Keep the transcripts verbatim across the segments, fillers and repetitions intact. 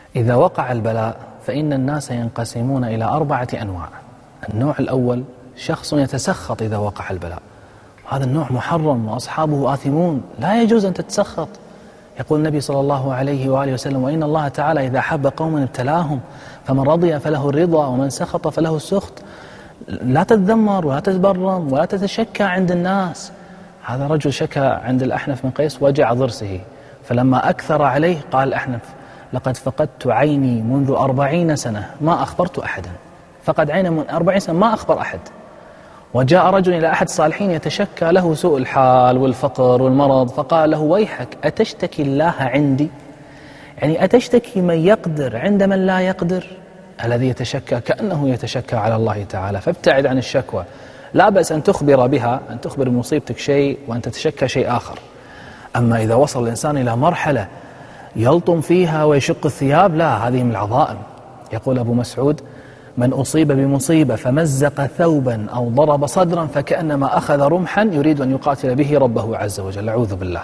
إذا وقع البلاء فإن الناس ينقسمون إلى أربعة أنواع. النوع الأول شخص يتسخط إذا وقع البلاء، هذا النوع محرم وأصحابه آثمون، لا يجوز أن تتسخط. يقول النبي صلى الله عليه وآله وسلم: وإن الله تعالى إذا حب قوما ابتلاهم فمن رضي فله الرضا ومن سخط فله السخط. لا تتذمر ولا تتبرم ولا تتشكى عند الناس. هذا رجل شكى عند الأحنف بن قيس وجع ضرسه، فلما أكثر عليه قال الأحنف: لقد فقدت عيني منذ أربعين سنة ما أخبرت أحدا. فقد عينه من أربعين سنة ما أخبر أحد. وجاء رجل إلى أحد الصالحين يتشكى له سوء الحال والفقر والمرض، فقال له: ويحك أتشتكي الله عندي؟ يعني أتشتكي من يقدر عند من لا يقدر؟ الذي يتشكى كأنه يتشكى على الله تعالى، فابتعد عن الشكوى. لا بأس أن تخبر بها، أن تخبر بمصيبتك شيء وأن تتشكى شيء آخر. أما إذا وصل الإنسان إلى مرحلة يلطم فيها ويشق الثياب، لا، هذه من العظائم. يقول أبو مسعود: من أصيب بمصيبة فمزق ثوبا أو ضرب صدرا فكأنما أخذ رمحا يريد أن يقاتل به ربه عز وجل، أعوذ بالله.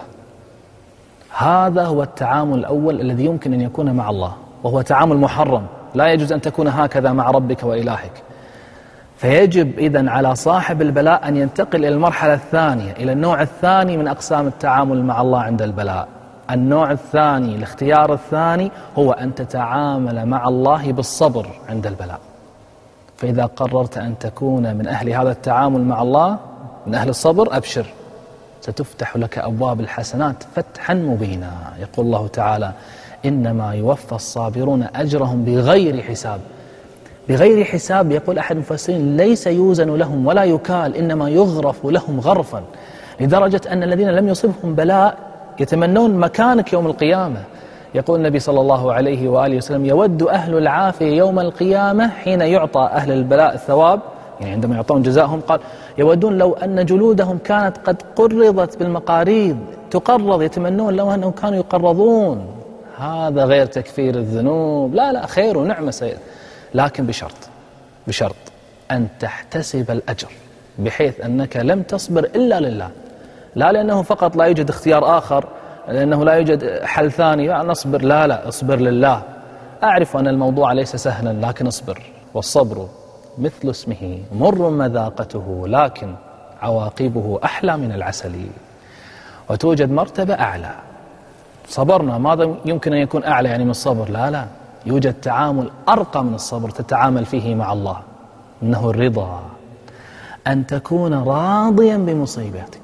هذا هو التعامل الأول الذي يمكن أن يكون مع الله، وهو تعامل محرم، لا يجوز أن تكون هكذا مع ربك وإلهك. فيجب إذن على صاحب البلاء أن ينتقل إلى المرحلة الثانية، إلى النوع الثاني من أقسام التعامل مع الله عند البلاء. النوع الثاني، الاختيار الثاني، هو أن تتعامل مع الله بالصبر عند البلاء. فإذا قررت أن تكون من أهل هذا التعامل مع الله، من أهل الصبر، أبشر، ستفتح لك أبواب الحسنات فتحا مبينا. يقول الله تعالى: إنما يوفى الصابرون أجرهم بغير حساب. بغير حساب، يقول أحد المفسرين: ليس يوزن لهم ولا يكال، إنما يغرف لهم غرفا، لدرجة أن الذين لم يصبهم بلاء يتمنون مكانك يوم القيامة. يقول النبي صلى الله عليه وآله وسلم: يود أهل العافية يوم القيامة حين يعطى أهل البلاء الثواب، يعني عندما يعطون جزاءهم، قال: يودون لو أن جلودهم كانت قد قرضت بالمقاريض، تقرض، يتمنون لو أنهم كانوا يقرضون. هذا غير تكفير الذنوب، لا لا، خير ونعمة سيد، لكن بشرط بشرط أن تحتسب الأجر، بحيث أنك لم تصبر إلا لله، لا لأنه فقط لا يوجد اختيار آخر، لأنه لا يوجد حل ثاني يعني نصبر، لا لا، اصبر لله. أعرف أن الموضوع ليس سهلا، لكن اصبر، والصبر مثل اسمه مر مذاقته لكن عواقبه أحلى من العسل. وتوجد مرتبة أعلى، صبرنا، ماذا يمكن أن يكون أعلى يعني من الصبر؟ لا لا، يوجد تعامل أرقى من الصبر تتعامل فيه مع الله، إنه الرضا، أن تكون راضيا بمصيبتك.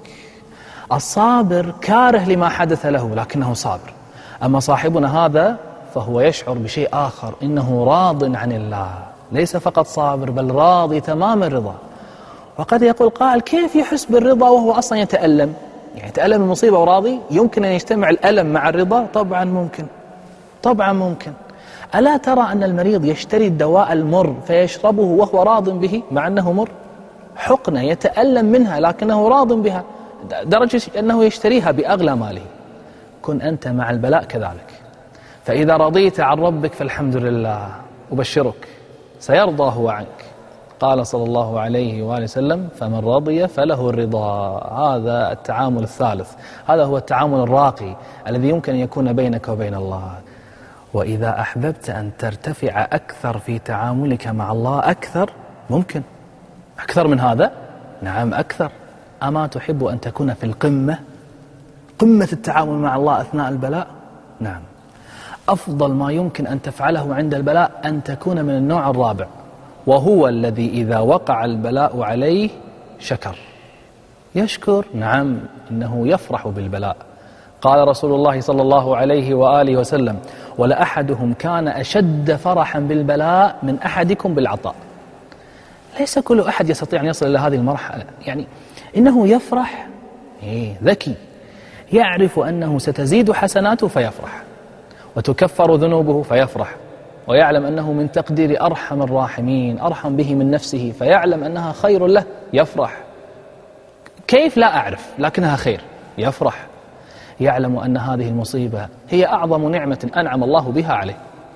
الصابر كاره لما حدث له لكنه صابر، أما صاحبنا هذا فهو يشعر بشيء آخر، إنه راض عن الله، ليس فقط صابر بل راضي تمام الرضا. وقد يقول قائل: كيف يحس بالرضا وهو أصلا يتألم؟ يعني يتألم المصيبة وراضي؟ يمكن أن يجتمع الألم مع الرضا؟ طبعا ممكن، طبعا ممكن. ألا ترى أن المريض يشتري الدواء المر فيشربه وهو راض به مع أنه مر؟ حقنة يتألم منها لكنه راض بها، درجة أنه يشتريها بأغلى ماله. كن أنت مع البلاء كذلك، فإذا رضيت عن ربك فالحمد لله، أبشرك سيرضى هو عنك. قال صلى الله عليه وآله وسلم: فمن رضي فله الرضا. هذا التعامل الثالث، هذا هو التعامل الراقي الذي يمكن أن يكون بينك وبين الله. وإذا أحببت أن ترتفع أكثر في تعاملك مع الله، أكثر ممكن أكثر من هذا، نعم أكثر. أما تحب أن تكون في القمة، قمة التعامل مع الله أثناء البلاء؟ نعم. أفضل ما يمكن أن تفعله عند البلاء أن تكون من النوع الرابع، وهو الذي إذا وقع البلاء عليه شكر. يشكر، نعم، إنه يفرح بالبلاء. قال رسول الله صلى الله عليه وآله وسلم: ولأحدهم كان أشد فرحا بالبلاء من أحدكم بالعطاء. ليس كل أحد يستطيع أن يصل إلى هذه المرحلة، يعني إنه يفرح، إيه ذكي، يعرف أنه ستزيد حسناته فيفرح، وتكفر ذنوبه فيفرح، ويعلم أنه من تقدير أرحم الراحمين، أرحم به من نفسه، فيعلم أنها خير له، يفرح. كيف؟ لا أعرف، لكنها خير، يفرح. يعلم أن هذه المصيبة هي أعظم نعمة أنعم الله بها عليه.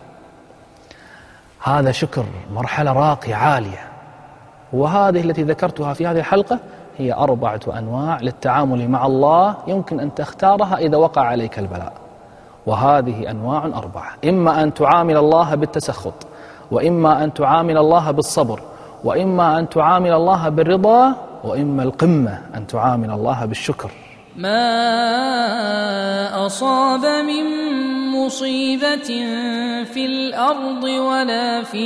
هذا شكر، مرحلة راقية عالية. وهذه التي ذكرتها في هذه الحلقة هي أربعة أنواع للتعامل مع الله، يمكن أن تختارها إذا وقع عليك البلاء. وهذه أنواع أربعة: إما أن تعامل الله بالتسخط، وإما أن تعامل الله بالصبر، وإما أن تعامل الله بالرضا، وإما القمة أن تعامل الله بالشكر. ما أصاب من مصيبة في الأرض ولا في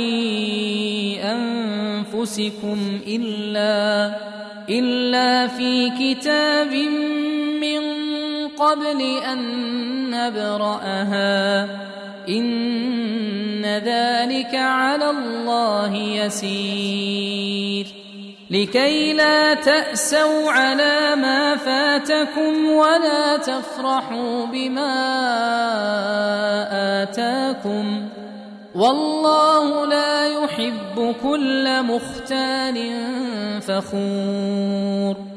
أنفسكم إلا, إلا في كتاب من قبل أن نبرأها إن ذلك على الله يسير. لكي لا تأسوا على ما فاتكم ولا تفرحوا بما آتاكم والله لا يحب كل مختال فخور.